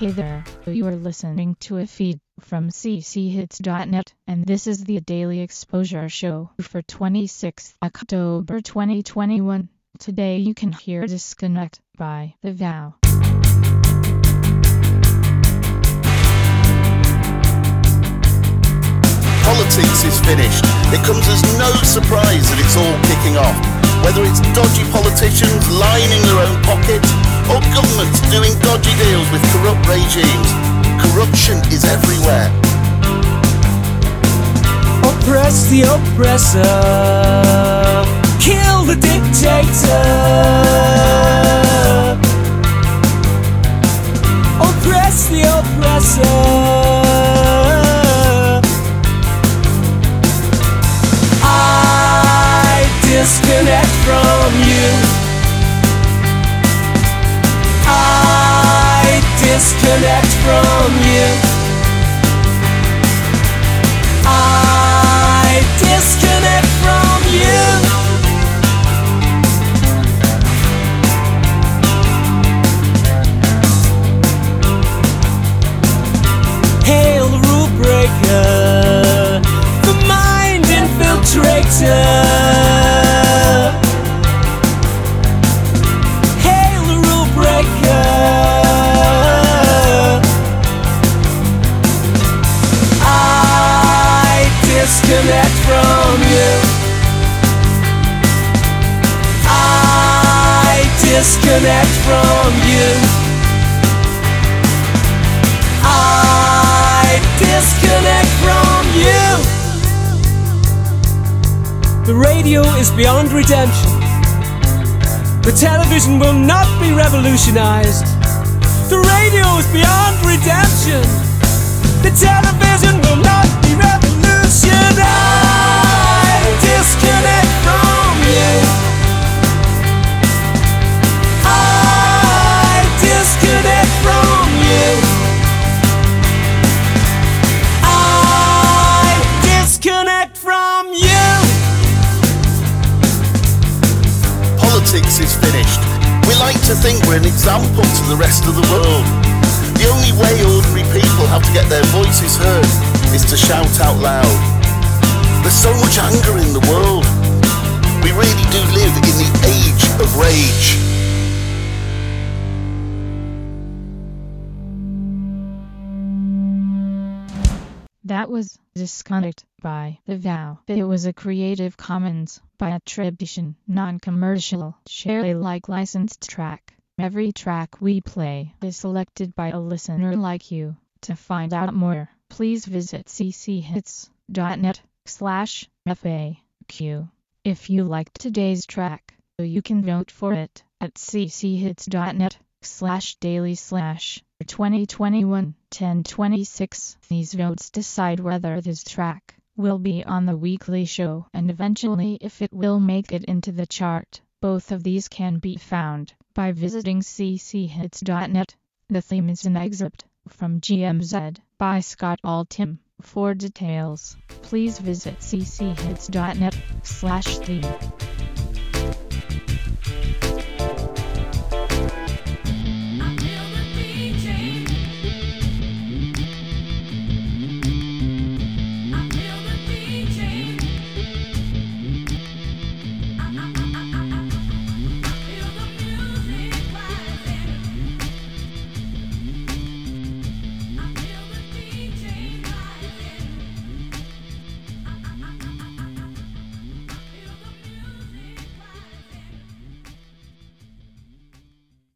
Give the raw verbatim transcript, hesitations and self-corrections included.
Hey there, you are listening to a feed from c c hits dot net, and this is the Daily Exposure Show for twenty-sixth October twenty twenty-one. Today you can hear Disconnect by The Vow. Politics is finished. It comes as no surprise that it's all kicking off. Whether it's dodgy politicians lining their own pockets, or governments doing dodgy deals with corrupt regimes, corruption is everywhere. Oppress the oppressor, kill the dictator. Oppress the oppressor. I disconnect from you. I disconnect from you. I disconnect from you. Hail the rule breaker, the mind infiltrator. Hail the rule breaker. I disconnect from you. I disconnect from you. I disconnect from you. The radio is beyond redemption. The television will not be revolutionized. The radio is beyond redemption. The television will not be revolutionized. I disconnect from you. I disconnect from you. I disconnect from you. Politics is finished. We like to think we're an example to the rest of the world. The only way ordinary people have to get their voices heard is to shout out loud. There's so much anger in the world. We really do live in the age of rage. That was Disconnect by The Vow. It was a Creative Commons by attribution, non-commercial, share Alike licensed track. Every track we play is selected by a listener like you. To find out more, please visit c c hits dot net slash F A Q. If you liked today's track, you can vote for it at c c hits dot net slash daily slash twenty twenty-one ten twenty-six. These votes decide whether this track will be on the weekly show and eventually if it will make it into the chart. Both of these can be found by visiting c c hits dot net. The theme is an excerpt from G M Z by Scott Altham. For details, please visit c c hits dot net slash theme.